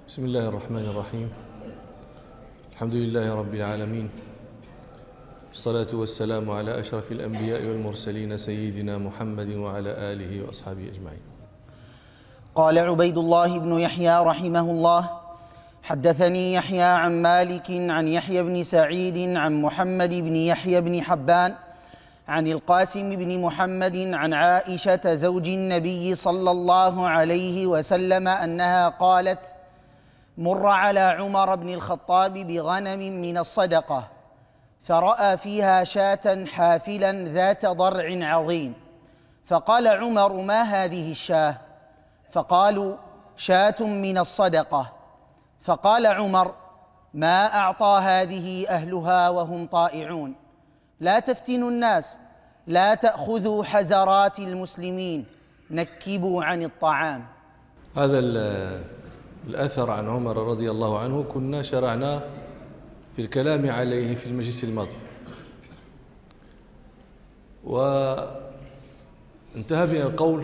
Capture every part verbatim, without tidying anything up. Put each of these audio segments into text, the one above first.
بسم الله الرحمن الرحيم. الحمد لله رب العالمين، الصلاة والسلام على أشرف الأنبياء والمرسلين سيدنا محمد وعلى آله وأصحابه أجمعين. قال عبيد الله بن يحيى رحمه الله: حدثني يحيى عن مالك عن يحيى بن سعيد عن محمد بن يحيى بن حبان عن القاسم بن محمد عن عائشة زوج النبي صلى الله عليه وسلم أنها قالت: مر على عمر بن الخطاب بغنم من الصدقة فرأى فيها شاة حافلا ذات ضرع عظيم، فقال عمر: ما هذه الشاة؟ فقالوا: شاة من الصدقة. فقال عمر: ما أعطى هذه أهلها وهم طائعون، لا تفتنوا الناس، لا تأخذوا حزرات المسلمين، نكبوا عن الطعام. هذا الأثر عن عمر رضي الله عنه كنا شرعنا في الكلام عليه في المجلس الماضي، وانتهى بنا القول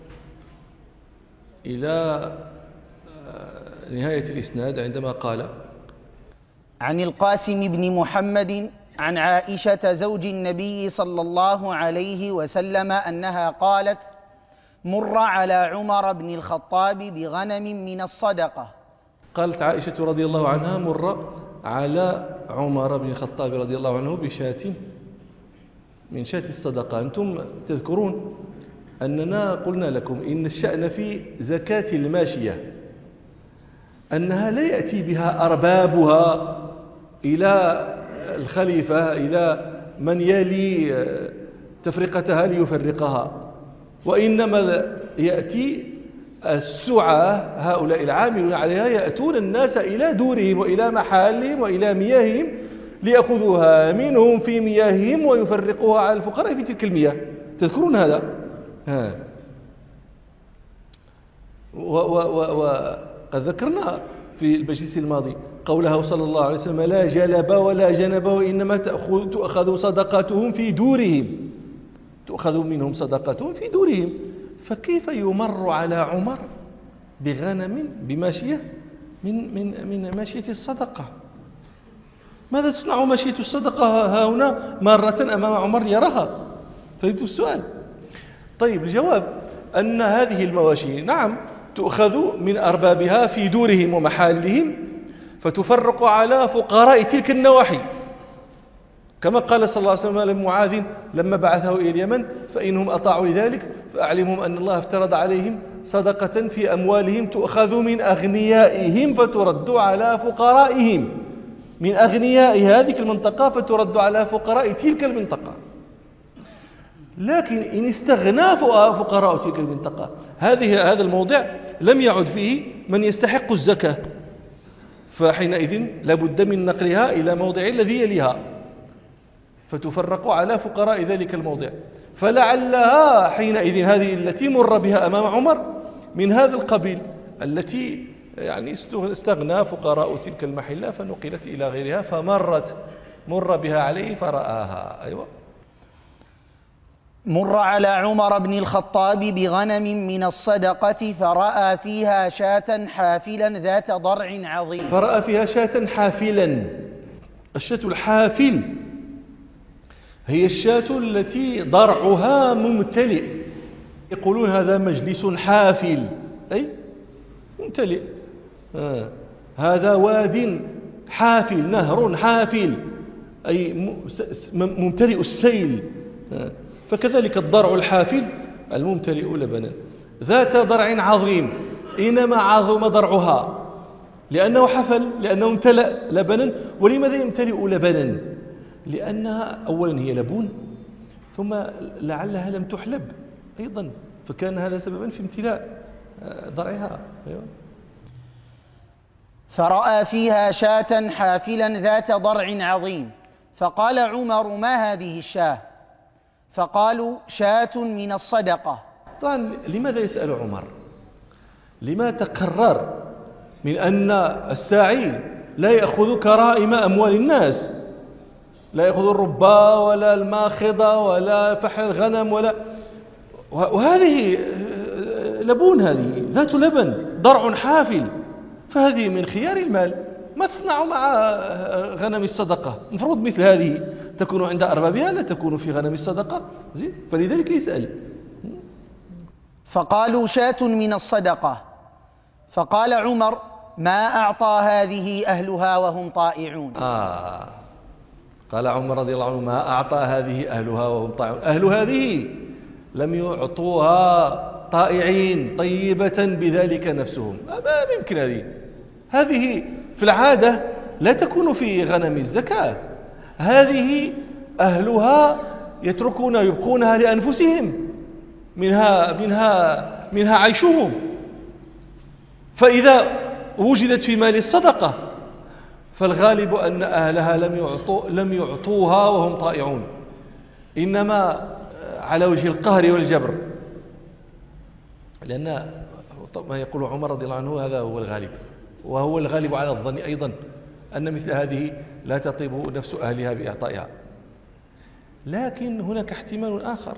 إلى نهاية الإسناد عندما قال: عن القاسم بن محمد عن عائشة زوج النبي صلى الله عليه وسلم أنها قالت: مر على عمر بن الخطاب بغنم من الصدقة. قالت عائشة رضي الله عنها: مر على عمر بن الخطاب رضي الله عنه بشاة من شاة الصدقة. أنتم تذكرون أننا قلنا لكم إن الشأن في زكاة الماشية أنها لا يأتي بها أربابها إلى الخليفة، إلى من يلي تفرقتها ليفرقها، وإنما يأتي السعى هؤلاء العاملون عليها يأتون الناس إلى دورهم وإلى محالهم وإلى مياههم ليأخذوها منهم في مياههم ويفرقوها على الفقراء في تلك المياه. تذكرون هذا؟ ها. وقد ذكرنا في المجلس الماضي قوله صلى الله عليه وسلم: لا جلب ولا جنب، وإنما تأخذ تؤخذ صدقاتهم في دورهم، تؤخذ منهم صدقاتهم في دورهم. فكيف يمر على عمر بغنم بماشية من من من ماشية الصدقة؟ ماذا تصنع ماشية الصدقة ها هنا مرة أمام عمر يراها؟ فهمت السؤال؟ طيب، الجواب أن هذه المواشي نعم تؤخذ من أربابها في دورهم ومحالهم فتفرق على فقراء تلك النواحي، كما قال صلى الله عليه وسلم لمعاذ لما بعثه إلى اليمن: فإنهم أطاعوا لذلك فأعلمهم أن الله افترض عليهم صدقة في أموالهم تؤخذ من أغنيائهم فترد على فقرائهم، من أغنياء هذه المنطقة فترد على فقراء تلك المنطقة. لكن إن استغنى فقراء تلك المنطقة، هذه هذا الموضع لم يعد فيه من يستحق الزكاة، فحينئذ لابد من نقلها إلى موضع الذي يليها فتفرق على فقراء ذلك الموضع. فلعلها حينئذ هذه التي مر بها أمام عمر من هذا القبيل، التي يعني استغنى فقراء تلك المحلة فنقلت إلى غيرها، فمرت مر بها عليه فرآها. أيوة. مر على عمر بن الخطاب بغنم من الصدقة فرأى فيها شاة حافلا ذات ضرع عظيم. فرأى فيها شاة حافلا. الشاة الحافل هي الشاة التي ضرعها ممتلئ، يقولون هذا مجلس حافل، أي ممتلئ. آه. هذا واد حافل، نهر حافل، أي ممتلئ السيل. آه. فكذلك الضرع الحافل الممتلئ لبنا. ذات ضرع عظيم، إنما عظم ضرعها لأنه حفل، لأنه امتلأ لبنا. ولماذا يمتلئ لبنا؟ لأنها أولا هي لبون، ثم لعلها لم تحلب أيضا، فكان هذا سببا في امتلاء ضرعها. أيوة. فرأى فيها شاة حافلا ذات ضرع عظيم، فقال عمر: ما هذه الشاة؟ فقالوا: شاة من الصدقة. طبعا لماذا يسأل عمر؟ لما تقرر من أن الساعي لا يأخذ كرائم أموال الناس، لا يأخذ الربا ولا الماخضة ولا فحل الغنم ولا، وهذه لبون، هذه ذات لبن، ضرع حافل، فهذه من خيار المال. ما تصنع مع غنم الصدقة؟ مفروض مثل هذه تكون عند أربابها، لا تكون في غنم الصدقة. زين، فلذلك يسأل. فقالوا شاة من الصدقة. فقال عمر: ما أعطى هذه أهلها وهم طائعون. آه قال عمر رضي الله عنه: ما أعطى هذه أهلها وهم طائعون. أهل هذه لم يعطوها طائعين طيبة بذلك نفسهم، ما يمكن. هذه هذه في العادة لا تكون في غنم الزكاة. هذه أهلها يتركون يبقونها لأنفسهم، منها منها منها عيشهم. فإذا وجدت في مال الصدقة فالغالب أن أهلها لم يعطوا لم يعطوها وهم طائعون، إنما على وجه القهر والجبر، لأن ما يقول عمر رضي الله عنه هذا هو الغالب، وهو الغالب على الظن أيضا أن مثل هذه لا تطيب نفس أهلها بإعطائها. لكن هناك احتمال آخر،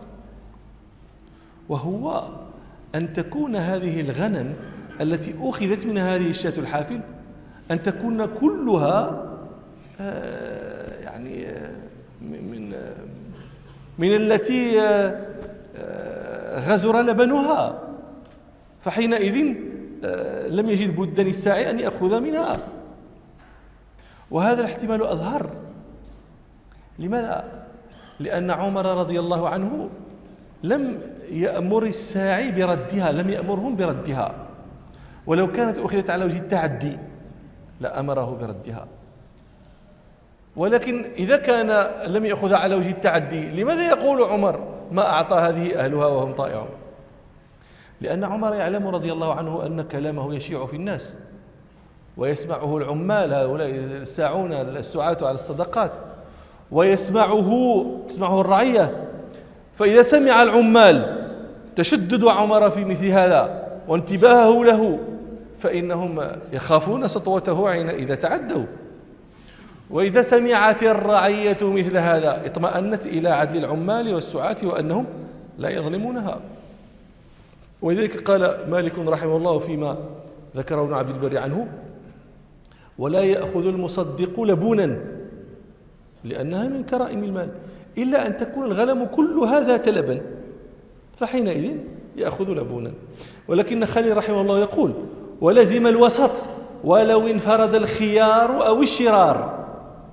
وهو أن تكون هذه الغنم التي أخذت من هذه الشاة الحافل أن تكون كلها آه يعني آه من آه من التي آه غزر لبنها، فحينئذ آه لم يجد بدا الساعي أن يأخذ منها. وهذا الاحتمال أظهر. لماذا؟ لأن عمر رضي الله عنه لم يأمر الساعي بردها، لم يأمرهم بردها، ولو كانت أخذت على وجه التعدي لأمره بردها. ولكن إذا كان لم يأخذها على وجه التعدي، لماذا يقول عمر ما أعطى هذه أهلها وهم طائعون؟ لأن عمر يعلم رضي الله عنه أن كلامه يشيع في الناس ويسمعه العمال، هؤلاء الساعون السعاة على الصدقات، ويسمعه تسمعه الرعية. فإذا سمع العمال تشدد عمر في مثل هذا وانتباهه له فإنهم يخافون سطوته حينئذ تعدوا. وإذا سمعت الرعية مثل هذا اطمأنت إلى عدل العمال والسعاة وأنهم لا يظلمونها. ولذلك قال مالك رحمه الله فيما ذكره ابن عبد البر عنه: ولا يأخذ المصدق لبونا، لأنها من كرائم المال، إلا أن تكون الغنم كلها ذات لبن، فحينئذ يأخذ لبونا. ولكن خليل رحمه الله يقول: ولزم الوسط ولو انفرد الخيار أو الشرار.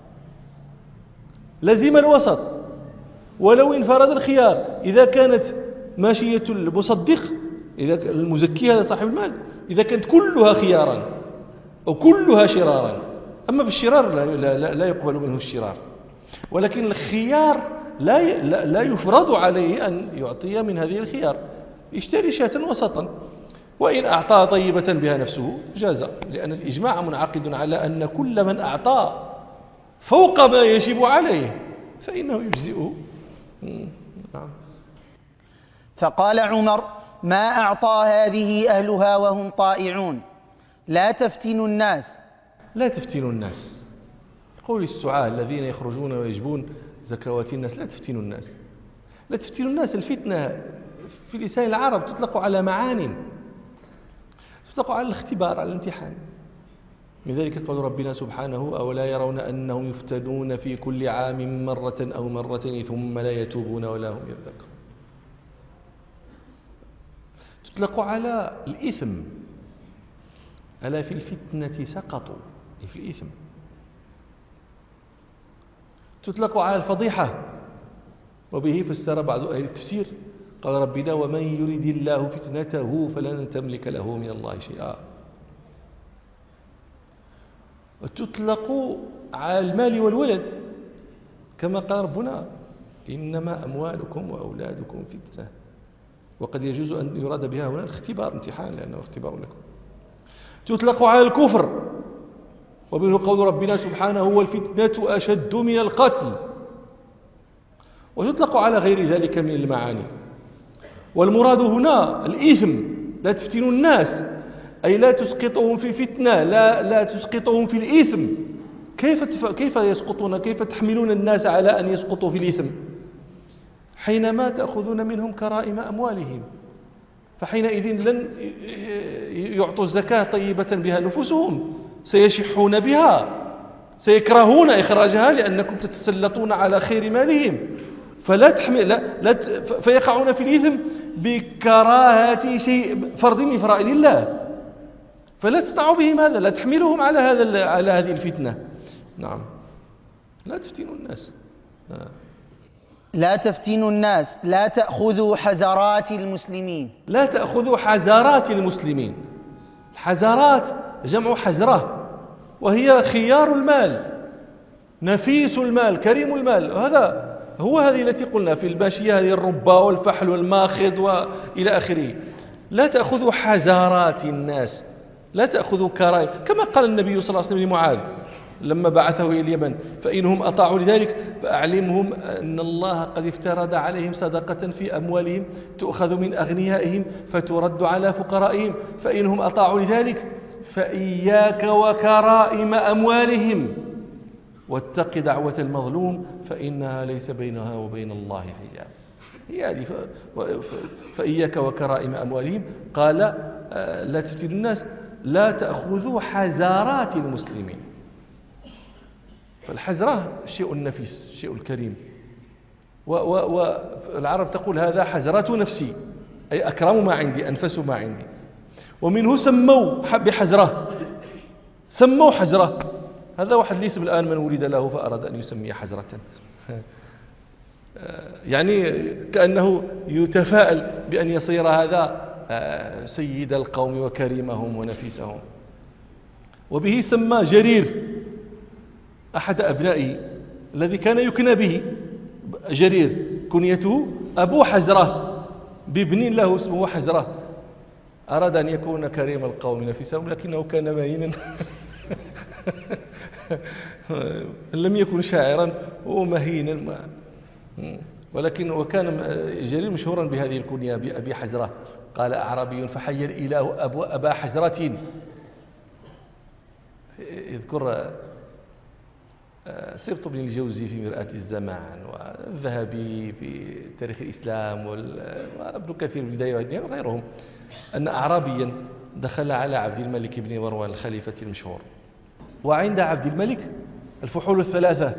لزم الوسط ولو انفرد الخيار. إذا كانت ماشية المصدق، إذا المزكي هذا صاحب المال، إذا كانت كلها خيارا أو كلها شرارا. أما بالشرار لا, لا, لا يقبل منه الشرار، ولكن الخيار لا, لا, لا يفرض عليه أن يعطي من هذه الخيار، يشتري شاة وسطا، وإن أعطى طيبة بها نفسه جاز، لأن الإجماع منعقد على أن كل من أعطى فوق ما يجب عليه فإنه يجزئه. نعم. فقال عمر: ما أعطى هذه أهلها وهم طائعون. لا تفتنوا الناس. لا تفتنوا الناس. قول السعاة الذين يخرجون ويجبون زكوات الناس: لا تفتنوا الناس. لا تفتنوا الناس. الفتنة في لسان العرب تطلق على معان، تطلق على الاختبار، على الامتحان. من ذلك قول ربنا سبحانه: أولا يرون أنهم يفتنون في كل عام مرة أو مرتين ثم لا يتوبون ولا هم يذكرون. تطلق على الإثم: ألا في الفتنة سقطوا، في الإثم. تطلق على الفضيحة، وبه فسر بعض أهل التفسير قال ربنا: ومن يريد الله فتنته فلن تملك له من الله شيئا. وتطلق على المال والولد كما قال ربنا: إنما أموالكم وأولادكم فتنة. وقد يجوز أن يراد بها هنا الاختبار، امتحان، لأنه اختبار لكم. تطلق على الكفر، ومنه قول ربنا سبحانه: والفتنة أشد من القتل. وتطلق على غير ذلك من المعاني. والمراد هنا الإثم. لا تفتنوا الناس أي لا تسقطهم في فتنة، لا لا تسقطهم في الإثم. كيف كيف يسقطون؟ كيف تحملون الناس على أن يسقطوا في الإثم حينما تأخذون منهم كرائم أموالهم؟ فحينئذ لن يعطوا الزكاة طيبة بها نفوسهم، سيشحون بها، سيكرهون إخراجها لأنكم تتسلطون على خير مالهم، فلا تحمل لا لا فيقعون في الإثم بكراهة شيء فرض من فرائض الله، فلا تصنعوا بهم هذا، لا تحملهم على هذا على هذه الفتنة. نعم، لا تفتنوا الناس. آه. لا تفتنوا الناس، لا تأخذوا حزرات المسلمين. لا تأخذوا حزرات المسلمين. الحزرات جمع حزرة، وهي خيار المال، نفيس المال، كريم المال. هذا هو هذه التي قلنا في الباشية، هذه الربا والفحل والماخض وإلى آخره. لا تأخذوا حزارات الناس، لا تأخذوا كرايم، كما قال النبي صلى الله عليه وسلم لمعاذ لما بعثه إلى اليمن: فإنهم أطاعوا لذلك فأعلمهم أن الله قد افترض عليهم صدقة في أموالهم تؤخذ من أغنيائهم فترد على فقرائهم، فإنهم أطاعوا لذلك فإياك وكرائم أموالهم واتق دعوة المظلوم فإنها ليس بينها وبين الله حجاب. يعني فإياك وكرائم أموالهم. قال لا تفتنوا الناس، لا تأخذوا حزارات المسلمين. فالحزرة شيء نفيس، شيء الكريم، والعرب تقول هذا حزرة نفسي، أي أكرم ما عندي، أنفس ما عندي. ومنه سموا بحزرة، سموا حزرة. هذا واحد الاسم الآن من ولد له فأراد أن يسمي حزرة، يعني كأنه يتفاءل بأن يصير هذا سيد القوم وكريمهم ونفيسهم. وبه سمى جرير أحد أبنائه الذي كان يكنى به جرير، كنيته أبو حزرة، بابن له اسمه حزرة. أراد أن يكون كريم القوم نفيسهم لكنه كان مهينا لم يكن شاعرا ومهينا، ولكن وكان جرير مشهورا بهذه الكنية بأبي حزرة. قال أعرابي: فحي الإله أبو أبا حزرة. يذكر سبط بن الجوزي في مرآة الزمان، والذهبي في تاريخ الإسلام، وابن كثير في البداية والنهاية وغيرهم، أن أعرابيا دخل على عبد الملك بن مروان الخليفة المشهور، وعند عبد الملك الفحول الثلاثة: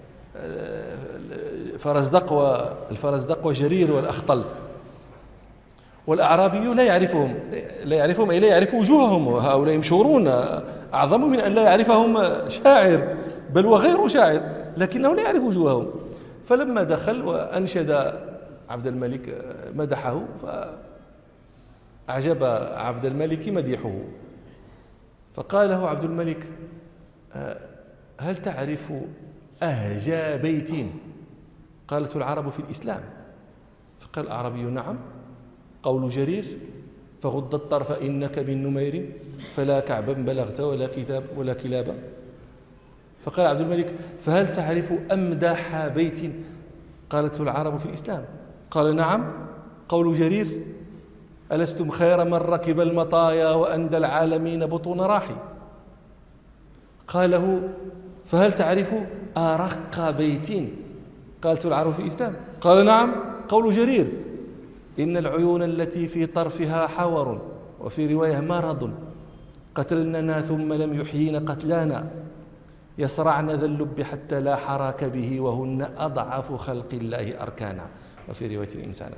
فرزدق والفرزدق وجرير والأخطل. والأعرابي لا يعرفهم لا يعرفهم أي لا يعرف وجوههم، وهؤلاء مشهورون أعظم من أن لا يعرفهم شاعر، بل وغير شاعر، لكنه لا يعرف وجوههم. فلما دخل وأنشد عبد الملك مدحه، فأعجب عبد الملك مديحه، فقال له عبد الملك: هل تعرف أهجى بيت قالته العرب في الإسلام؟ فقال الأعرابي: نعم. قول جرير: فغض الطرف إنك بالنمير فلا كعبا بلغت ولا كتاب ولا كلابا. فقال عبد الملك: فهل تعرف أمدح بيت قالته العرب في الإسلام؟ قال: نعم. قول جرير: ألستم خير من ركب المطايا وأندى العالمين بطون راحي. قاله: فهل تعرف أرق بيت قالته العرب في الإسلام؟ قال: نعم. قول جرير: إن العيون التي في طرفها حور وفي رواية مرض قتلننا ثم لم يحيين قتلانا يصرعن ذا اللب حتى لا حراك به وهن أضعف خلق الله أركانا، وفي رواية الإنسان.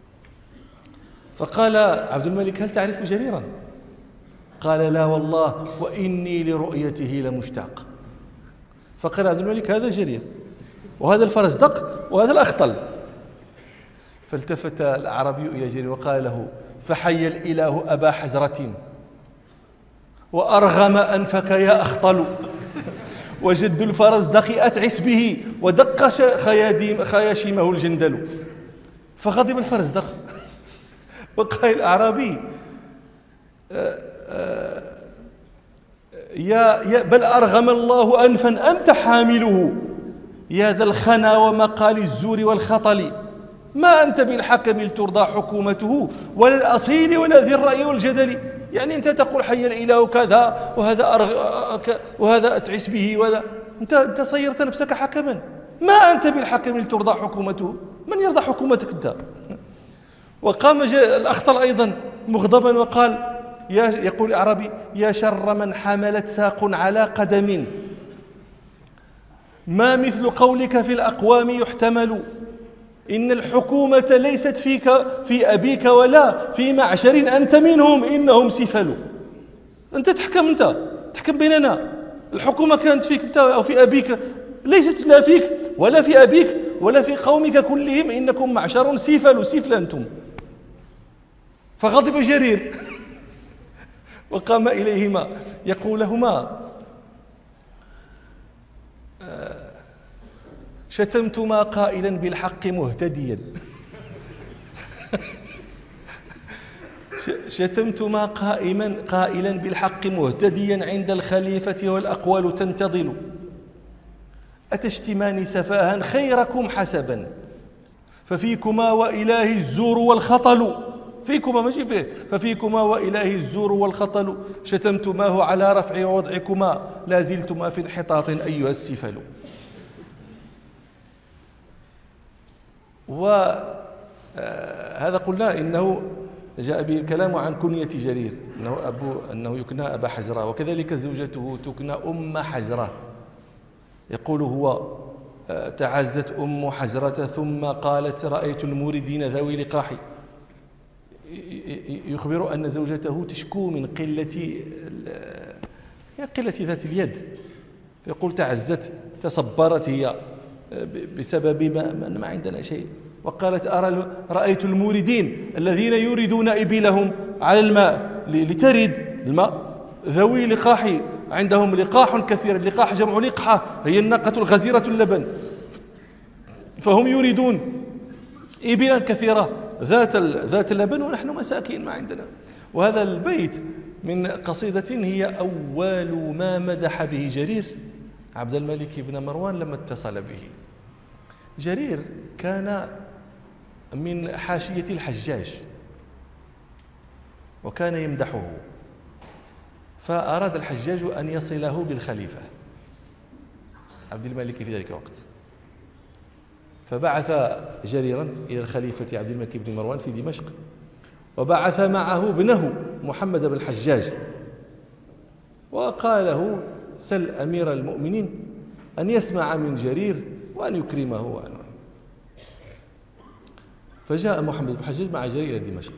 فقال عبد الملك: هل تعرف جريرا؟ قال: لا والله وإني لرؤيته لمشتاق. فقال عبد الملك: هذا جرير وهذا الفرزدق وهذا الأخطل. فالتفت الأعرابي إلى جرير وقال له: فحي الإله أبا حزرة وأرغم أنفك يا أخطل، وجد الفرزدق أتعس به ودق خياشيمه الجندل. فغضب الفرزدق وقال الأعرابي: يا, يا بل أرغم الله أنفا أنت حامله يا ذا الخنا ومقال الزور والخطل، ما أنت بالحكم لترضى حكومته ولا الأصيل ولا ذي الرأي والجدل. يعني أنت تقول حي الإله كذا وهذا أرغ... وهذا أتعس به وهذا، أنت, أنت صيرت نفسك حكما، ما أنت بالحكم لترضى حكومته. من يرضى حكومتك أنت؟ وقام الأخطل أيضا مغضبا وقال يا يقول الأعرابي يا شر من حملت ساق على قدم ما مثل قولك في الأقوام يحتمل إن الحكومة ليست فيك في أبيك ولا في معشر أنت منهم إنهم سفل. أنت تحكم، أنت تحكم بيننا، الحكومة كانت فيك أنت أو في أبيك، ليست لا فيك ولا في أبيك ولا في قومك كلهم، إنكم معشر سفل سفل أنتم. فغضب جرير وقام إليهما يقول لهما شتمتما قائلا بالحق مهتديا شتمتما قائما قائلا بالحق مهتديا عند الخليفة والأقوال تنتظل أتشتمان سفاها خيركم حسبا ففيكما وإله الزور والخطل فيكما ماشي فيه ففيكما وإله الزور والخطل شتمتماه على رفع وضعكما لا زلتما في انحطاط أيها السفل. وهذا قلنا إنه جاء به الكلام عن كنية جرير أنه, أبو أنه يكنى أبا حجرة، وكذلك زوجته تكنى أم حجرة. يقول هو تعزت أم حجرة ثم قالت رأيت الموردين ذوي لقاح، يخبر أن زوجته تشكو من قلة قلة ذات اليد، يقول تعزت تصبرت هي بسبب ما, ما عندنا شيء، وقالت أرى رأيت الموردين الذين يوردون إبلهم على الماء لترد الماء ذوي لقاح، عندهم لقاح كثير، اللقاح جمع لقحة هي الناقة الغزيرة اللبن، فهم يريدون إبلا كثيرة ذات ذات اللبن ونحن مساكين ما عندنا. وهذا البيت من قصيدة هي أول ما مدح به جرير عبد الملك بن مروان لما اتصل به. جرير كان من حاشية الحجاج وكان يمدحه، فأراد الحجاج أن يصله بالخليفة عبد الملك في ذلك الوقت، فبعث جريرا إلى الخليفة عبد الملك بن مروان في دمشق، وبعث معه ابنه محمد بن الحجاج، وقال له سل أمير المؤمنين أن يسمع من جرير وأن يكرمه وأن. فجاء محمد بن الحجاج مع جرير إلى دمشق،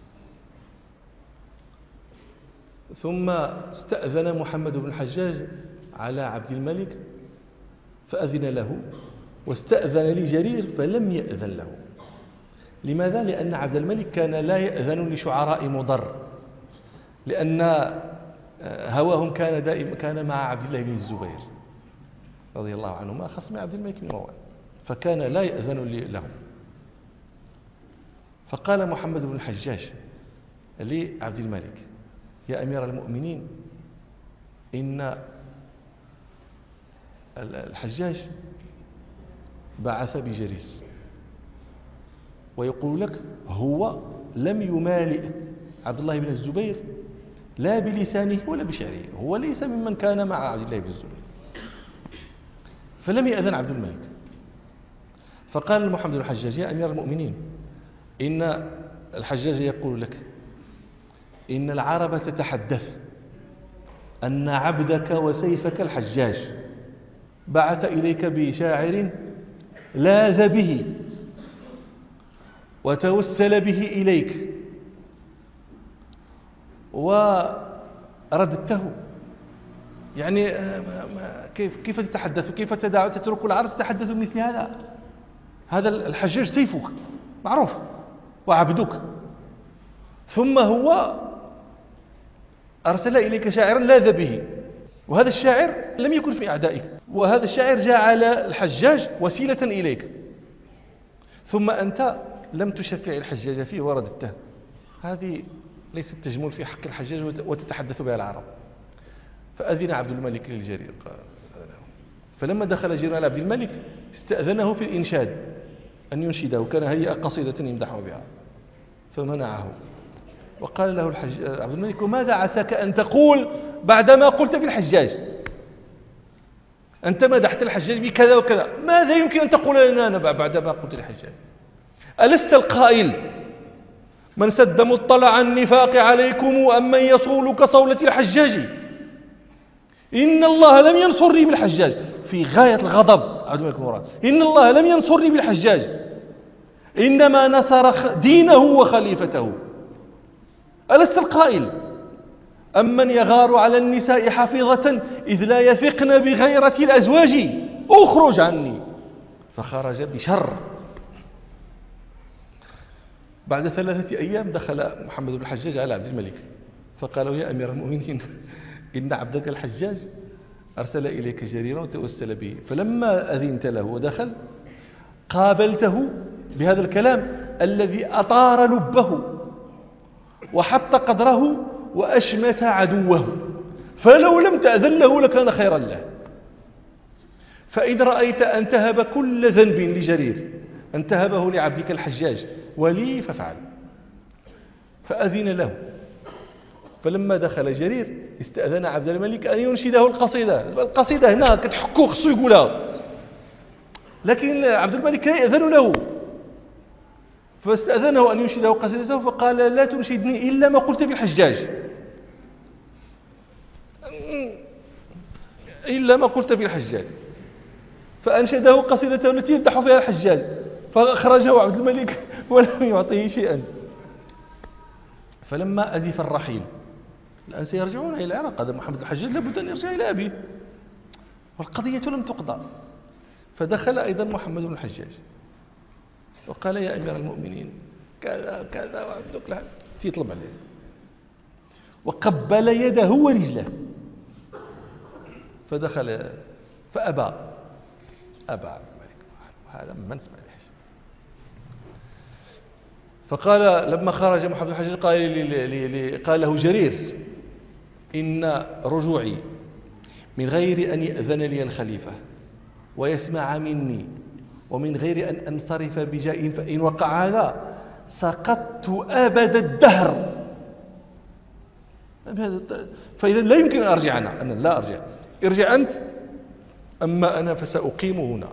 ثم استأذن محمد بن الحجاج على عبد الملك فأذن له، واستأذن لجرير فلم يأذن له. لماذا؟ لأن عبد الملك كان لا يأذن لشعراء مضر، لأن هواهم كان دائما كان مع عبد الله بن الزبير رضي الله عنهما خصم عبد الملك بن مروان، فكان لا يأذن لهم. فقال محمد بن الحجاج لعبد الملك يا أمير المؤمنين إن الحجاج بعث بجريس ويقول لك هو لم يمالئ عبد الله بن الزبير لا بلسانه ولا بشعره، هو ليس ممن كان مع عبد الله بن الزبير، فلم يأذن عبد الملك. فقال محمد بن الحجاج يا أمير المؤمنين إن الحجاج يقول لك إن العرب تتحدث أن عبدك وسيفك الحجاج بعث إليك بشاعر لاذ به وتوسل به إليك ورددته، يعني كيف كيف تتحدث، كيف تترك العرب تتحدث مثل هذا؟ هذا الحجاج سيفك معروف وعبدك، ثم هو أرسل إليك شاعرا لاذ به، وهذا الشاعر لم يكن في أعدائك، وهذا الشاعر جعل الحجاج وسيلة إليك، ثم أنت لم تشفع الحجاج فيه ورددته. هذه ليست تجمل في حق الحجاج وتتحدث بها العرب. فأذن عبد الملك للجرير، فلما دخل جرير على عبد الملك استأذنه في الإنشاد أن ينشده، كان هيئ قصيدة يمدحه بها فمنعه، وقال له الحج... عبد الملك ماذا عساك أن تقول بعدما قلت في الحجاج؟ أنت مدحت الحجاج بكذا وكذا، ماذا يمكن أن تقول لنا أنا بعدما قلت الحجاج؟ ألست القائل من سد مطلع النفاق عليكم أم من يصول كصولة الحجاج. إن الله لم ينصرني بالحجاج، في غاية الغضب عبد الملك مراد. إن الله لم ينصرني بالحجاج، إنما نصر دينه وخليفته. ألست القائل أمن يغار على النساء حفيظة إذ لا يثقن بغيرة الأزواج أخرج عني. فخرج بشر. بعد ثلاثة أيام دخل محمد بن الحجاج على عبد الملك فقال: يا أمير المؤمنين، إن عبدك الحجاج أرسل إليك جريرا وتوسل به، فلما أذنت له ودخل قابلته بهذا الكلام الذي أطار لبه وحط قدره وأشمت عدوه، فلو لم تأذن له لكان خيرا له. فإذا رأيت أن تهب كل ذنب لجرير أن تهبه لعبدك الحجاج ولي فافعل. فأذن له. فلما دخل جرير استأذن عبد الملك أن ينشده القصيدة. القصيدة هنا كتحكو خصو يقولها، لكن عبد الملك لا يأذن له، فاستأذنه أن ينشده قصيدته فقال: لا تنشدني إلا ما قلت في الحجاج، إلا ما قلت في الحجاج. فأنشده قصيدته التي يمدح فيها الحجاج، فأخرجه عبد الملك ولم يعطيه شيئا. فلما أزف الرحيل، الآن سيرجعون إلى العراق، هذا محمد الحجاج لابد أن يرجع إلى أبيه، والقضية لم تقضى. فدخل أيضا محمد بن الحجاج وقال: يا أمير المؤمنين كذا كذا وعبدك لحد يطلب عليه، وقبل يده ورجله. فدخل فأبى أبى عبد الملك، هذا من سمع الحج. فقال لما خرج محمد بن الحجاج قال, لي لي قال له جرير: إن رجوعي من غير أن يأذن لي الخليفة ويسمع مني ومن غير أن أنصرف بجاء، فإن وقع هذا سقطت أبد الدهر. فإذا لا يمكن أن أرجع أنا أنا لا أرجع، ارجع أنت، أما أنا فسأقيم هنا.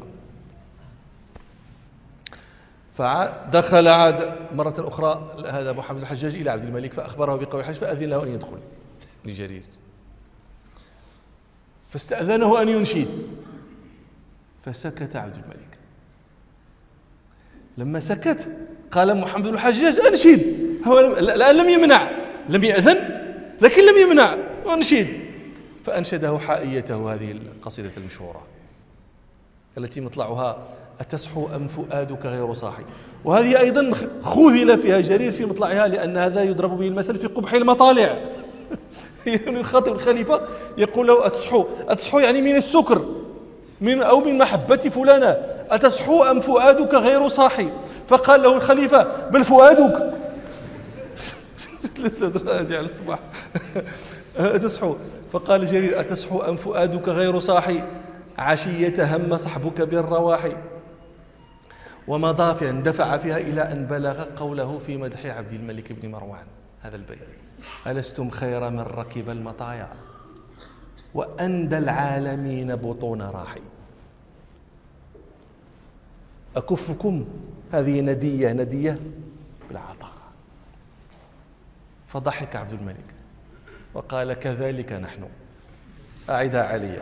فدخل عاد مرة أخرى هذا محمد الحجاج إلى عبد الملك فأخبره بقول الحج، فأذن له أن يدخل لجرير. فاستأذنه أن ينشد، فسكت عبد الملك. لما سكت قال محمد بن الحجاج: أنشد. هو الآن لم يمنع، لم يأذن لكن لم يمنع، أنشد. فأنشده حائيته، هذه القصيدة المشهورة التي مطلعها: أتصحو أم فؤادك غير صاحي. وهذه أيضا خوذل فيها جرير في مطلعها، لأن هذا يضرب به المثل في قبح المطالع. يخاطب الخليفة يقول له: أتصحو أتصحو يعني من السكر، من أو من محبة فلانة، أتصحو أم فؤادك غير صاحي. فقال له الخليفة: بل فؤادك. على الصباح أتصحو. فقال جرير: أتصحو أم فؤادك غير صاحي، عشية هم صحبك بالرواحي. ومضى اندفع فيها إلى أن بلغ قوله في مدح عبد الملك بن مروان هذا البيت: ألستم خير من ركب المطايا وأندى العالمين بطون راحي. أكفكم هذه ندية ندية بالعطاء. فضحك عبد الملك وقال: كذلك نحن، أعدها علي.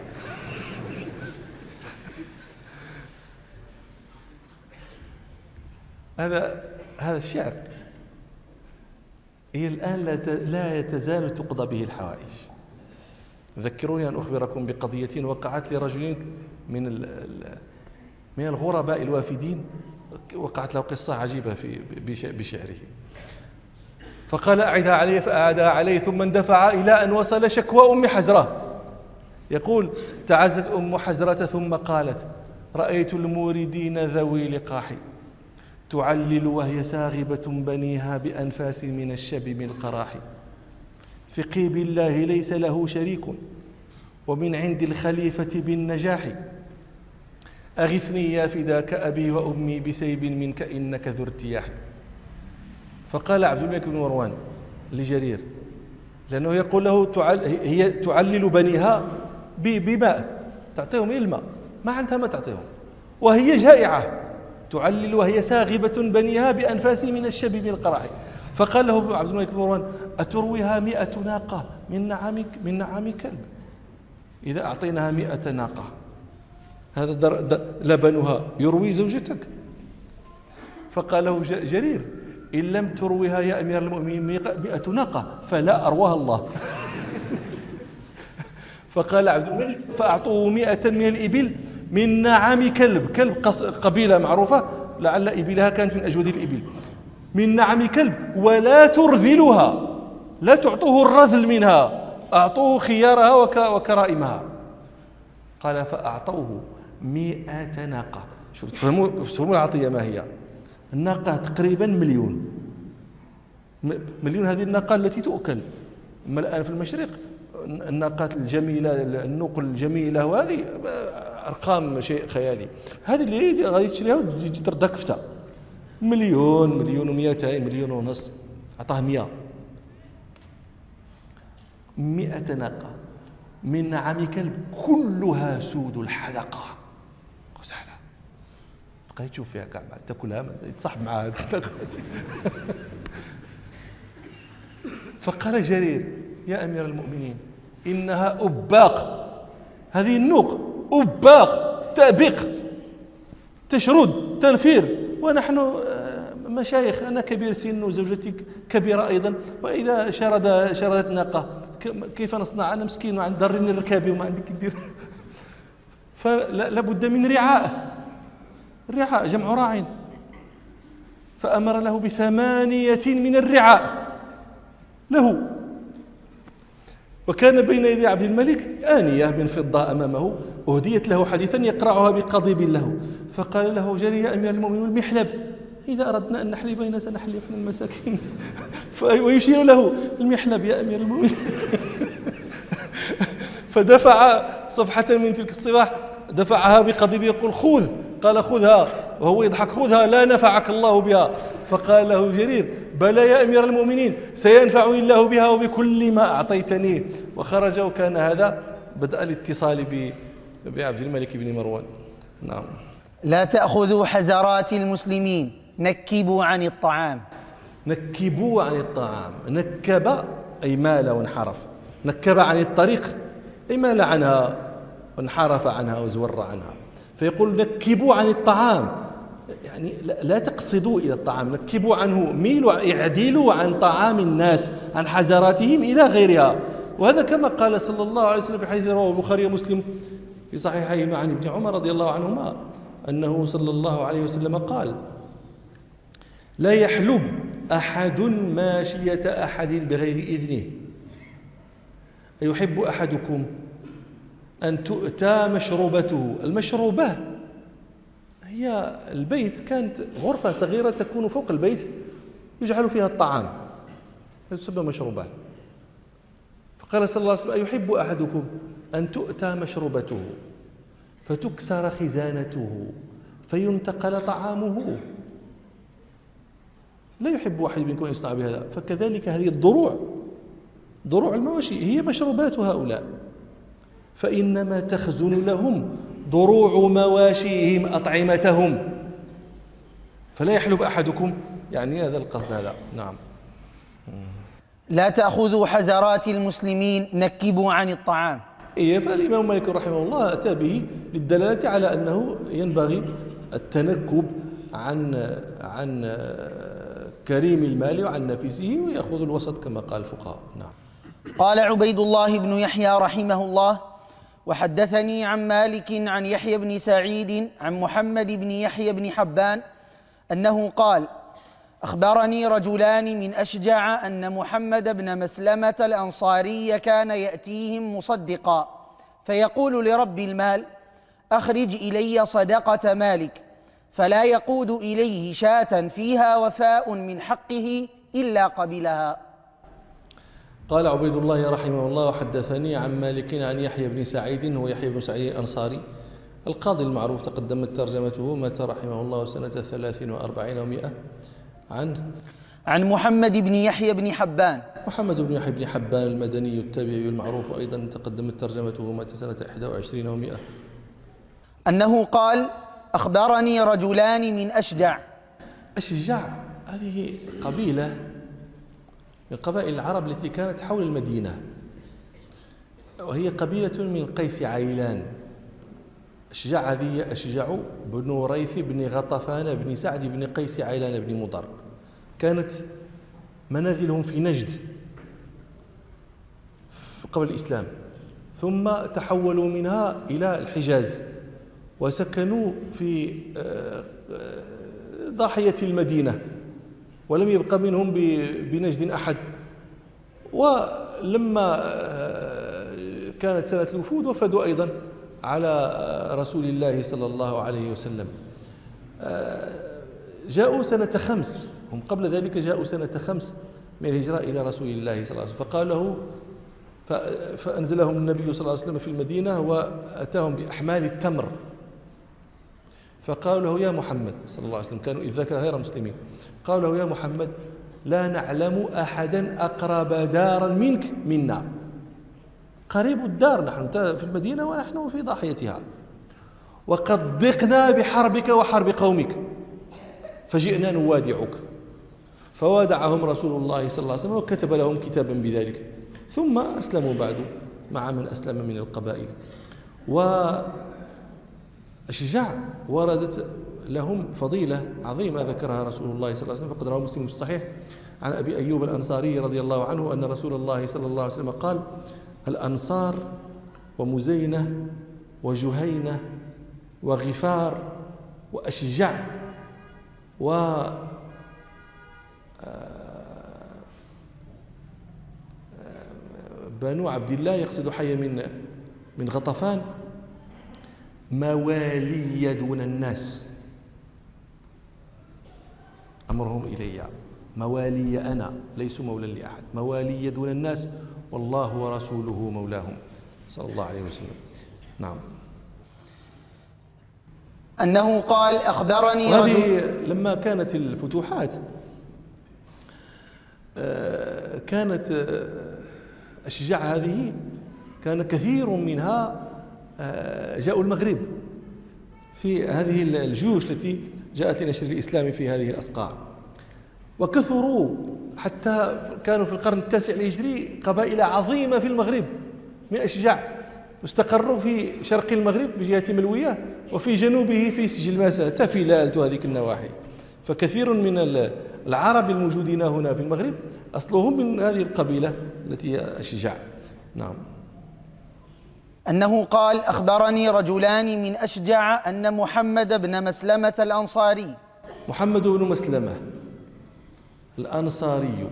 هذا هذا الشعر هي الآن لا يتزال تقضى به الحوائج. ذكروني أن أخبركم بقضية وقعت لرجل من من الغرباء الوافدين، وقعت له قصة عجيبة في بشعره. فقال: أعدها علي، فأعدها عليه، ثم اندفع إلى أن وصل شكوى أم حزرة. يقول: تعزت أم حزرة ثم قالت: رأيت الموردين ذوي لقاح، تعلل وهي ساغبة بنيها بأنفاس من الشبب القراح. فقي بالله ليس له شريك، ومن عند الخليفة بالنجاح. أغثني يا فداك أبي وأمي بسيب منك إنك ذو ارتياح. فقال عبد الملك بن مروان لجرير، لأنه يقول له هي تعلل بنيها بماء، تعطيهم الماء، ما عندها ما تعطيهم، وهي جائعة، تعلل وهي ساغبة بنيها بأنفاس من الشبب القراح. فقال له عبد الملك بن مروان أترويها مئة ناقة من نعم من نعم كلب؟ إذا أعطيناها مئة ناقة هذا در در لبنها يروي زوجتك؟ فقال له جرير إن لم ترويها يا أمير المؤمنين مئة ناقة فلا أرواها الله. فقال عبد الملك فأعطوه مئة من الإبل من نعم كلب، كلب قبيلة معروفة لعل إبلها كانت من أجود الإبل، من نعم كلب، ولا ترذلها، لا تعطوه الرذل منها، أعطوه خيارها وكرائمها. قال فأعطوه مئة ناقة. شوف تفهموا تفهموا العطية ما هي. الناقة تقريبا مليون، مليون هذه الناقة التي تؤكل. أما الآن في المشرق الناقات الجميلة النوق الجميلة وهذه أرقام شيء خيالي، هذه اللي غادي تشريها وتجي تردك كفتة مليون مليون ومئتين مليون ونص. أعطاه مئة مئة ناقة من نعم كلب كلها سود الحدقة وسهلة. بقى تشوف فيها كاع بعد تاكلها تصاحب معها. فقال جرير يا أمير المؤمنين إنها أباق، هذه النوق أباق تأبق تشرد تنفير، ونحن مشايخ، أنا كبير سن وزوجتي كبيرة أيضا، وإذا شرد شردت ناقة كيف نصنع؟ أنا مسكين وعند ضرني الركابي وما عندي كدير. فلا بد من رعاء، الرعاء جمع راع. فأمر له بثمانية من الرعاء له. وكان بين يدي عبد الملك آنية من فضة أمامه أهديت له حديثا يقرعها بقضيب له. فقال له جري يا أمير المؤمنين المحلب، إذا أردنا أن نحلي بين سنحلي إحنا المساكين. ويشير له المحلب يا أمير المؤمنين. فدفع صفحة من تلك الصفاح دفعها بقضيب يقول خذ، قال خذها، وهو يضحك خذها لا نفعك الله بها. فقال له جرير بلى يا أمير المؤمنين سينفعني الله بها وبكل ما أعطيتني. وخرج، وكان هذا بدأ الاتصال بعبد الملك بن مروان. نعم. لا تأخذوا حزرات المسلمين، نكبوا عن الطعام. نكبوا عن الطعام، نكب أي مال وانحرف، نكب عن الطريق أي مال عنها وانحرف عنها وزور عنها. فيقول نكبوا عن الطعام، يعني لا تقصدوا إلى الطعام، نكبوا عنه، ميلوا اعدلوا عن طعام الناس، عن حزراتهم إلى غيرها. وهذا كما قال صلى الله عليه وسلم في حديث رواه البخاري ومسلم في صحيحيهما عن ابن عمر رضي الله عنهما أنه صلى الله عليه وسلم قال لا يحلب أحد ماشية أحد بغير إذنه. أيحب أحدكم أن تؤتى مشروبته؟ المشروبة هي البيت، كانت غرفة صغيرة تكون فوق البيت يجعل فيها الطعام، تسمى مشروبة. فقال صلى الله عليه وسلم أيحب أحدكم أن تؤتى مشروبته فتكسر خزانته فينتقل طعامه؟ لا يحب أحد منكم أن يصنع بهذا. فكذلك هذه الضروع، ضروع المواشي هي مشروبات هؤلاء، فإنما تخزن لهم ضروع مواشيهم أطعمتهم، فلا يحلب أحدكم، يعني هذا القصد هذا. نعم. لا تأخذوا حزرات المسلمين، نكبوا عن الطعام. إيه، فالإمام مالك رحمه الله أتى به للدلالة على أنه ينبغي التنكب عن عن كريم المال وعن نفسه، ويأخذ الوسط كما قال الفقهاء. نعم. قال عبيد الله بن يحيى رحمه الله وحدثني عن مالك عن يحيى بن سعيد عن محمد بن يحيى بن حبان أنه قال أخبرني رجلان من أشجع أن محمد بن مسلمة الأنصاري كان يأتيهم مصدقا فيقول لرب المال أخرج إلي صدقة مالك، فلا يقود إليه شاة فيها وفاء من حقه إلا قبلها. قال عبيد الله رحمه الله وحدثني عن مالك عن يحيى بن سعيد، هو يحيى بن سعيد الأنصاري القاضي المعروف، تقدمت ترجمته، مات رحمه الله سنة ثلاث وأربعين ومائة. عن عن محمد بن يحيى بن حبان، محمد بن يحيى بن حبان المدني التابعي المعروف أيضا، تقدمت ترجمته، مات سنة إحدى وعشرين ومائة. أنه قال أخبرني رجلان من أشجع. أشجع هذه قبيلة من قبائل العرب التي كانت حول المدينة، وهي قبيلة من قيس عيلان. أشجع هذه أشجع بن ريث بن غطفان بن سعد بن قيس عيلان بن مضر. كانت منازلهم في نجد قبل الإسلام، ثم تحولوا منها إلى الحجاز وسكنوا في ضاحية المدينة، ولم يبقى منهم بنجد أحد. ولما كانت سنة الوفود وفدوا أيضا على رسول الله صلى الله عليه وسلم. جاءوا سنة خمس، هم قبل ذلك جاءوا سنة خمس من الهجرة إلى رسول الله صلى الله عليه وسلم، فقال له فأنزلهم النبي صلى الله عليه وسلم في المدينة وأتاهم بأحمال التمر، فقالوا له يا محمد صلى الله عليه وسلم، كانوا إذ ذاك غير مسلمين، قالوا له يا محمد لا نعلم أحدا أقرب دارا منك منا، قريب الدار نحن في المدينة ونحن في ضاحيتها، وقد ضقنا بحربك وحرب قومك فجئنا نوادعك. فوادعهم رسول الله صلى الله عليه وسلم وكتب لهم كتابا بذلك، ثم أسلموا بعد مع من أسلم من القبائل. وأشجع وردت لهم فضيلة عظيمة ذكرها رسول الله صلى الله عليه وسلم، فقد رواه مسلم في الصحيح عن أبي أيوب الأنصاري رضي الله عنه أن رسول الله صلى الله عليه وسلم قال: الأنصار ومزينة وجهينة وغفار وأشجع و بنو عبد الله، يقصد حي من من غطفان، موالي دون الناس، أمرهم إلي، موالي أنا، ليسوا مولا لأحد، موالي دون الناس، والله ورسوله مولاهم صلى الله عليه وسلم. نعم. أنه قال: أخبرني هذه لما كانت الفتوحات كانت أشجع هذه كان كثير منها جاءوا المغرب في هذه الجيوش التي جاءت لنشر الإسلام في هذه الأصقاع، وكثروا حتى كانوا في القرن التاسع الهجري قبائل عظيمة في المغرب من أشجع، واستقروا في شرق المغرب بجهة ملوية، وفي جنوبه في سجل ماسة تفيلالت وهذه النواحي. فكثير من العرب الموجودين هنا في المغرب أصلهم من هذه القبيلة التي هي أشجع. نعم. أنه قال: أخبرني رجلان من أشجع أن محمد بن مسلمة الأنصاري. محمد بن مسلمة الأنصاري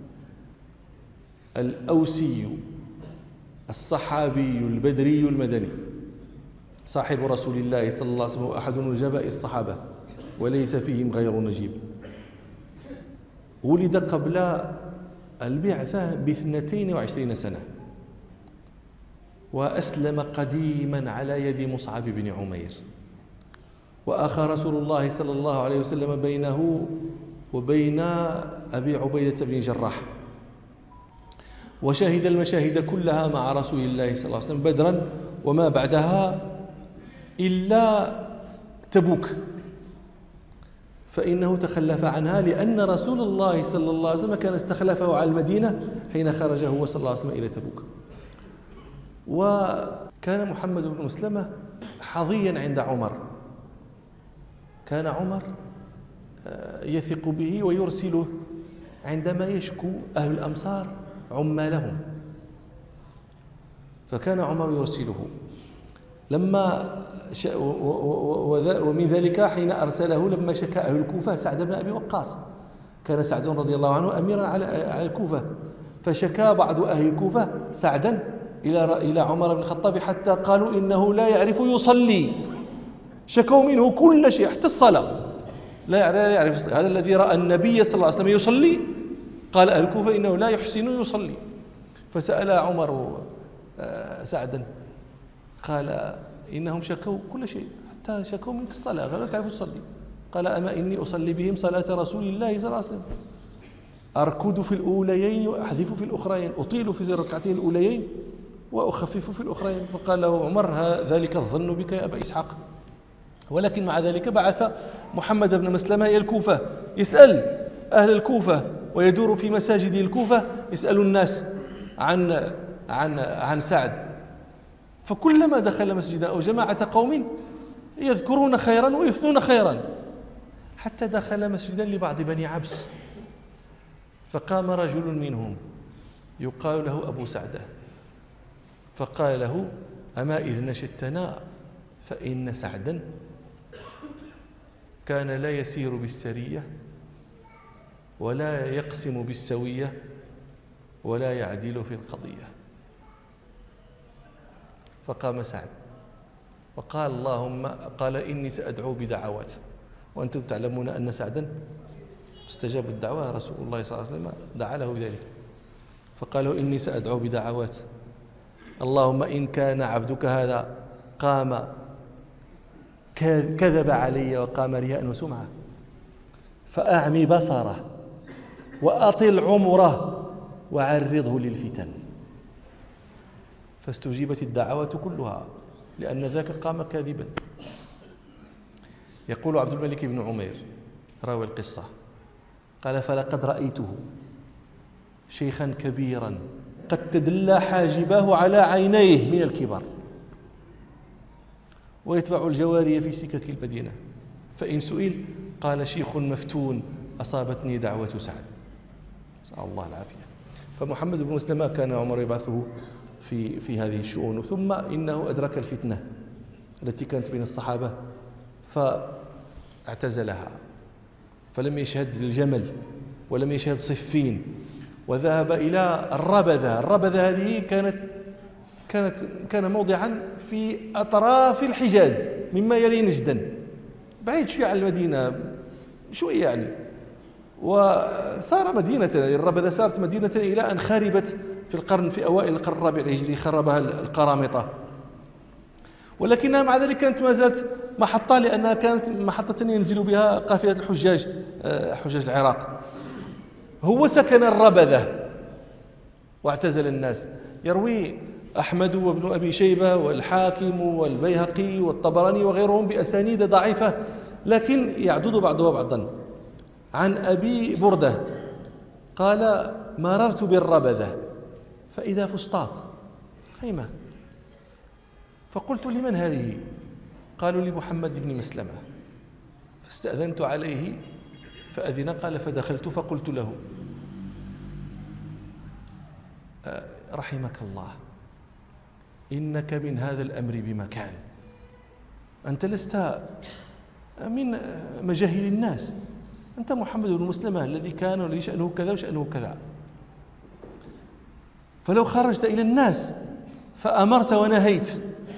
الأوسي الصحابي البدري المدني صاحب رسول الله صلى الله عليه وسلم، أحد نجباء الصحابة وليس فيهم غير نجيب. ولد قبل البعثة باثنتين وعشرين سنة، وأسلم قديما على يد مصعب بن عمير، وأخى رسول الله صلى الله عليه وسلم بينه وبين أبي عبيدة بن جراح، وشهد المشاهد كلها مع رسول الله صلى الله عليه وسلم، بدرا وما بعدها إلا تبوك، فإنه تخلف عنها لأن رسول الله صلى الله عليه وسلم كان استخلفه على المدينة حين خرج هو صلى الله عليه وسلم إلى تبوك. وكان محمد بن مسلمة حظيا عند عمر، كان عمر يثق به ويرسله عندما يشكو أهل الأمصار عمالهم، فكان عمر يرسله لما ومن ذلك حين أرسله لما شكى أهل الكوفة سعد بن أبي وقاص، كان سعد رضي الله عنه أميرا على الكوفة، فشكى بعض أهل الكوفة سعدا إلى إلى عمر بن الخطاب حتى قالوا إنه لا يعرف يصلي، شكوا منه كل شيء حتى الصلاة، لا يعرف. هذا الذي رأى النبي صلى الله عليه وسلم يصلي، قال أهل الكوفة إنه لا يحسن يصلي. فسأل عمر سعدا قال إنهم شكوا كل شيء حتى شكوا منك الصلاة، قال لا تعرف تصلي. قال أما إني أصلي بهم صلاة رسول الله صلى الله عليه وسلم، أركض في الأوليين وأحذف في الأخرين، أطيل في الركعتين الأوليين وأخفف في الأخرين. فقال له عمر: ذلك الظن بك يا أبا إسحاق. ولكن مع ذلك بعث محمد بن مسلمة إلى الكوفة يسأل أهل الكوفة ويدور في مساجد الكوفة يسأل الناس عن عن عن سعد، فكلما دخل مسجدا أو جماعة قوم يذكرون خيرا ويثنون خيرا، حتى دخل مسجدا لبعض بني عبس، فقام رجل منهم يقال له أبو سعدة فقال له: أما إذ نشدتنا فإن سعدا كان لا يسير بالسرية ولا يقسم بالسوية ولا يعدل في القضية. فقام سعد وقال: اللهم قال إني سأدعو بدعوات، وأنتم تعلمون أن سعدا استجاب الدعوة، رسول الله صلى الله عليه وسلم دعا له بذلك، فقالوا: إني سأدعو بدعوات، اللهم إن كان عبدك هذا قام كذب علي وقام رياء وسمعة فأعمي بصره وأطل عمره وعرضه للفتن. فاستجيبت الدعوات كلها لأن ذاك قام كاذبا. يقول عبد الملك بن عمير راوي القصة قال: فلقد رأيته شيخا كبيرا قد تدلى حاجباه على عينيه من الكبر، ويتبع الجواري في سكك المدينة، فإن سئل قال: شيخ مفتون أصابتني دعوة سعد. نسأل الله العافية. فمحمد بن مسلمة كان عمر يبعثه في في هذه الشؤون، ثم إنه أدرك الفتنة التي كانت بين الصحابة فاعتزلها، فلم يشهد الجمل ولم يشهد صفين، وذهب إلى الربذة. الربذة هذه كانت كانت كان موضعا في أطراف الحجاز مما يلي نجدا، بعيد شوية عن المدينة شوية يعني، وصار مدينة. الربذة صارت مدينة إلى أن خربت في القرن في أوائل القرن الرابع الهجري، خربها القرامطة، ولكنها مع ذلك كانت ما زالت محطة، لأنها كانت محطة ينزل بها قافلة الحجاج حجاج العراق. هو سكن الربذة واعتزل الناس. يروي أحمد وابن أبي شيبة والحاكم والبيهقي والطبراني وغيرهم بأسانيد ضعيفة، لكن يعدد بعضها بعضا، عن أبي بردة قال: مررت بالربذة فإذا فسطاط خيمة، فقلت: لمن هذه؟ قالوا: لمحمد بن مسلمة. فاستأذنت عليه فأذن، قال: فدخلت فقلت له: رحمك الله، إنك من هذا الأمر بمكان، أنت لست من مجاهل الناس، أنت محمد بن مسلمة الذي كان ولي شأنه كذا وشأنه كذا، فلو خرجت إلى الناس فأمرت ونهيت.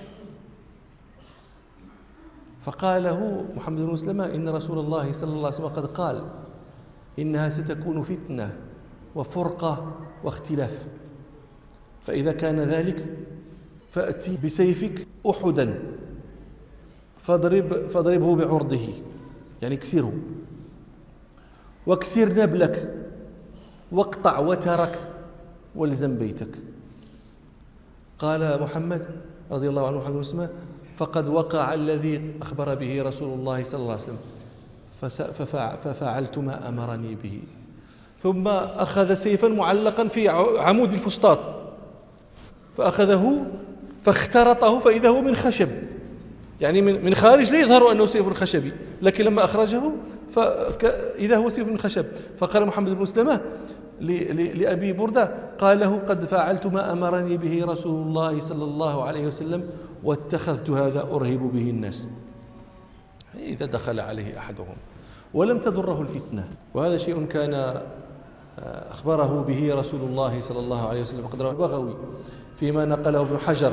فقال له محمد بن مسلمة: إن رسول الله صلى الله عليه وسلم قد قال إنها ستكون فتنة وفرقة واختلاف، فإذا كان ذلك فأتي بسيفك أحدا فاضرب فاضربه بعرضه، يعني كسره، واكسر نبلك واقطع وترك والزم بيتك. قال محمد رضي الله عنه محمد بن مسلمة: فقد وقع الذي أخبر به رسول الله صلى الله عليه وسلم، ففعلت ما أمرني به. ثم أخذ سيفا معلقا في عمود الفسطاط فأخذه فاخترطه فإذا هو من خشب، يعني من خارج لا يظهر أنه سيف خشبي، لكن لما أخرجه فإذا هو سيف من خشب. فقال محمد بن مسلمة لأبي بردة قال له: قد فعلت ما أمرني به رسول الله صلى الله عليه وسلم واتخذت هذا أرهب به الناس إذا دخل عليه أحدهم، ولم تضره الفتنة. وهذا شيء كان أخبره به رسول الله صلى الله عليه وسلم. قد روى البغوي فيما نقله ابن حجر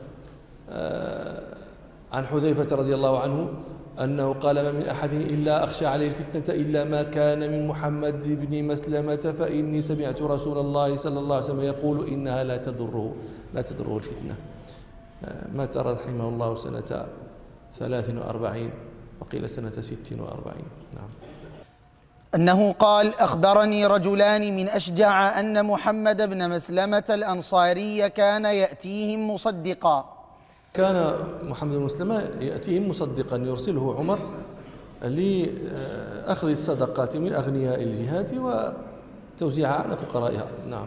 عن حذيفة رضي الله عنه أنه قال: ما من أحد إلا أخشى عليه الفتنة إلا ما كان من محمد بن مسلمة، فإني سمعت رسول الله صلى الله عليه وسلم يقول إنها لا تضره لا تضره الفتنة. مات رحمه الله سنة ثلاث وأربعين وقيل سنة ست وأربعين. نعم. أنه قال: أخبرني رجلان من أشجع أن محمد بن مسلمة الأنصاري كان يأتيهم مصدقا. كان محمد بن مسلمة يأتيهم مصدقا، يرسله عمر لأخذ الصدقات من أغنياء الجهات توزيعها على فقرائها. نعم.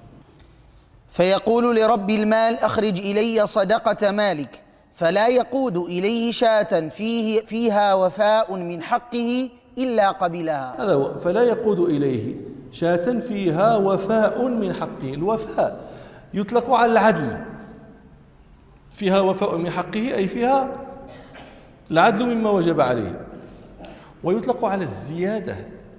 فيقول لرب المال أخرج إلي صدقة مالك، فلا يقود إليه شاة فيه فيها وفاء من حقه إلا قبلها. هذا هو، فلا يقود إليه شاة فيها وفاء من حقه. الوفاء يطلق على العدل، فيها وفاء من حقه أي فيها العدل مما وجب عليه، ويطلق على الزيادة،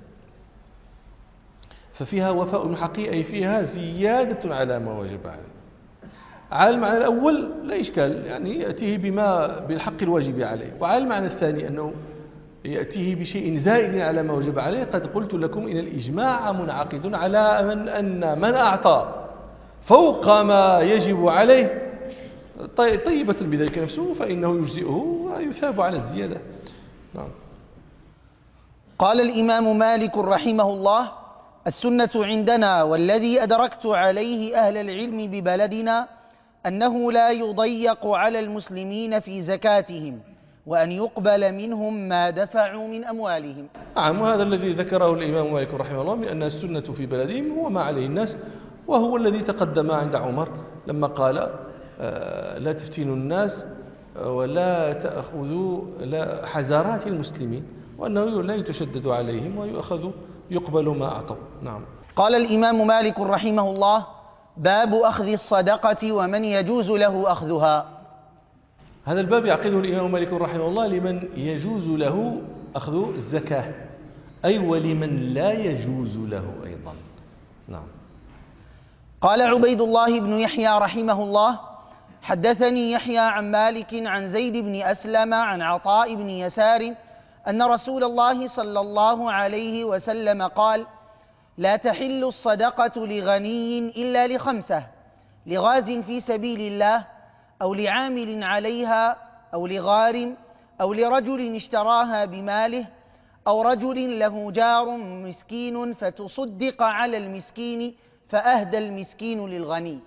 ففيها وفاء من حقه أي فيها زيادة على ما وجب عليه. على المعنى الأول لا إشكال، يعني يأتيه بما بالحق الواجب عليه. وعلى المعنى الثاني أنه يأتيه بشيء زائد على ما وجب عليه، قد قلت لكم إن الإجماع منعقد على من أن من أعطى فوق ما يجب عليه طيبة بذلك نفسه فإنه يجزئه ويثاب على الزيادة. نعم. قال الإمام مالك رحمه الله: السنة عندنا والذي أدركت عليه أهل العلم ببلدنا أنه لا يضيق على المسلمين في زكاتهم، وأن يقبل منهم ما دفعوا من أموالهم. نعم، وهذا الذي ذكره الإمام مالك رحمه الله من أن السنة في بلدهم هو ما عليه الناس، وهو الذي تقدم عند عمر لما قال لا تفتنوا الناس ولا تأخذوا حزارات المسلمين، وأنه لا يتشدد عليهم ويؤخذ يقبل ما أعطوا. نعم. قال الإمام مالك رحمه الله: باب أخذ الصدقة ومن يجوز له أخذها. هذا الباب يعقده الإمام مالك رحمه الله لمن يجوز له أخذ الزكاة، أي ولمن لا يجوز له أيضا. نعم. قال عبيد الله بن يحيى رحمه الله: حدثني يحيى عن مالك عن زيد بن أسلم عن عطاء بن يسار أن رسول الله صلى الله عليه وسلم قال: لا تحل الصدقة لغني إلا لخمسة: لغاز في سبيل الله، أو لعامل عليها، أو لغارم، أو لرجل اشتراها بماله، أو رجل له جار مسكين فتصدق على المسكين فأهدى المسكين للغني.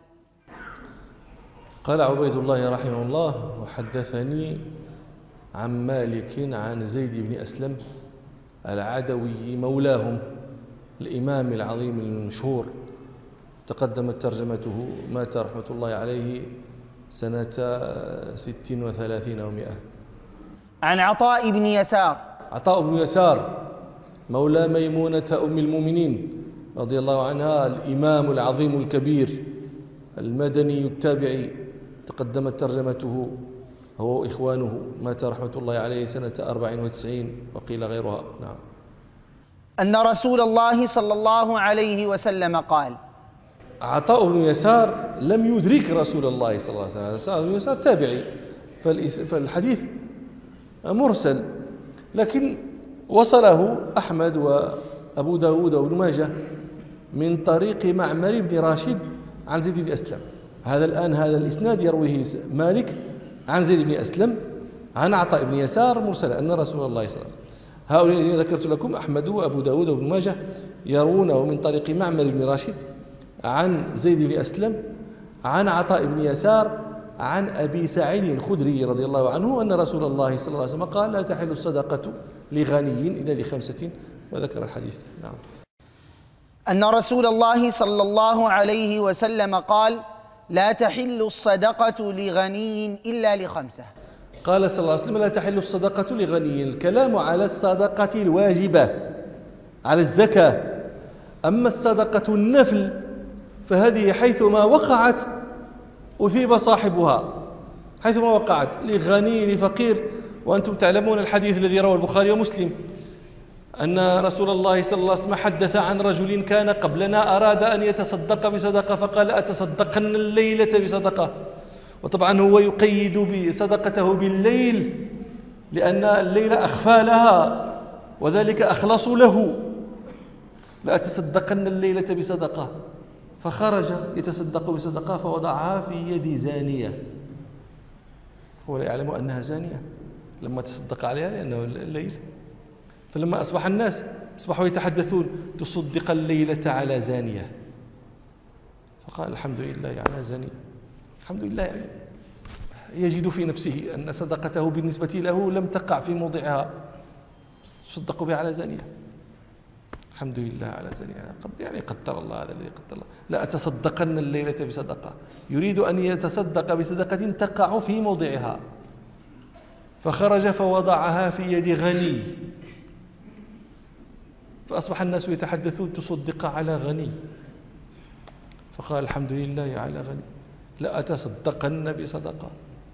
قال عبيد الله رحمه الله: وحدثني عن مالك عن زيد بن أسلم العدوي مولاهم الإمام العظيم المشهور، تقدمت ترجمته، مات رحمة الله عليه سنة ست وثلاثين ومئة. عن عطاء بن يسار. عطاء بن يسار مولى ميمونة أم المؤمنين رضي الله عنها، الإمام العظيم الكبير المدني التابعي، تقدمت ترجمته هو وإخوانه، مات رحمة الله عليه سنة أربع وتسعين وقيل غيرها. نعم. أن رسول الله صلى الله عليه وسلم قال. عطاء بن يسار لم يدرك رسول الله صلى الله عليه وسلم، عطاء بن يسار تابعي، فالحديث مرسل، لكن وصله أحمد وأبو داود وابن ماجه من طريق معمر بن راشد عن زيد بن أسلم. هذا الآن هذا الإسناد يرويه مالك عن زيد بن أسلم عن عطاء بن يسار مرسلا أن رسول الله صلى الله عليه وسلم. هؤلاء الذين ذكرت لكم أحمد وأبو داود وابن ماجه يرونه من طريق معمر بن راشد عن زيد بن أسلم عن عطاء بن يسار عن أبي سعيد الخدري رضي الله عنه أن رسول الله صلى الله عليه وسلم قال: لا تحل الصدقة لغني إلا لخمسة، وذكر الحديث. نعم. أن رسول الله صلى الله عليه وسلم قال: لا تحل الصدقة لغني إلا لخمسة. قال صلى الله عليه وسلم: لا تحل الصدقة لغني. الكلام على الصدقة الواجبة، على الزكاة. أما الصدقة النفل فهذه حيثما وقعت أثيب صاحبها، حيثما وقعت، لغني لفقير. وأنتم تعلمون الحديث الذي رواه البخاري ومسلم أن رسول الله صلى الله عليه وسلم حدث عن رجل كان قبلنا أراد أن يتصدق بصدقة فقال: أتصدقن الليلة بصدقة. وطبعا هو يقيد بصدقته بالليل لأن الليل أخفى لها وذلك أخلص له. لأتصدقن الليلة بصدقة، فخرج يتصدق بصدقة فوضعها في يد زانية، هو لا يعلم أنها زانية لما تصدق عليها لأنه الليل. فلما أصبح الناس أصبحوا يتحدثون: تصدق الليلة على زانية، فقال: الحمد لله على زانية. الحمد لله، يعني يجد في نفسه أن صدقته بالنسبة له لم تقع في موضعها، تصدق بها على زانية. الحمد لله على زانية، قد يعني قدر الله هذا الذي قدر الله. لا أتصدقن الليلة بصدقة، يريد أن يتصدق بصدقة تقع في موضعها، فخرج فوضعها في يد غني، فأصبح الناس يتحدثون تصدق على غني، فقال الحمد لله على غني، لا أتصدقن بصدقة.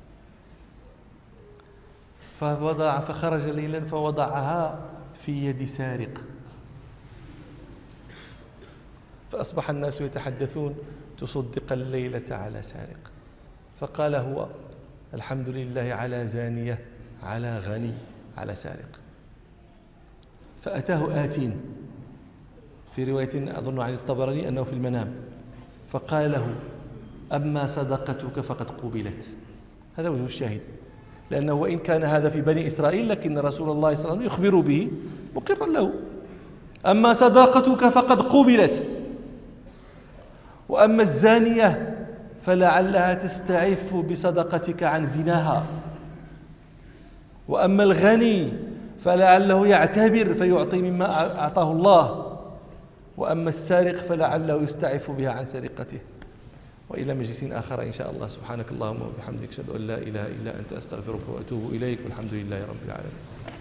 فوضع فخرج ليلا فوضعها في يد سارق، فأصبح الناس يتحدثون تصدق الليلة على سارق، فقال هو الحمد لله على زانية على غني على سارق. فأتاه آتين، في رواية أظن عن الطبراني أنه في المنام، فقال له أما صدقتك فقد قبلت. هذا وجه الشاهد، لأنه وإن كان هذا في بني إسرائيل لكن رسول الله صلى الله عليه وسلم يخبر به مقرا له. أما صدقتك فقد قبلت، وأما الزانية فلعلها تستعف بصدقتك عن زناها، وأما الغني فلعله يعتبر فيعطي مما أعطاه الله، وأما السارق فلعله يستعف بها عن سرقته. وإلى مجلس آخر إن شاء الله. سبحانك اللهم وبحمدك أشهد أن لا إله إلا أنت أستغفرك وأتوب إليك، والحمد لله رب العالمين.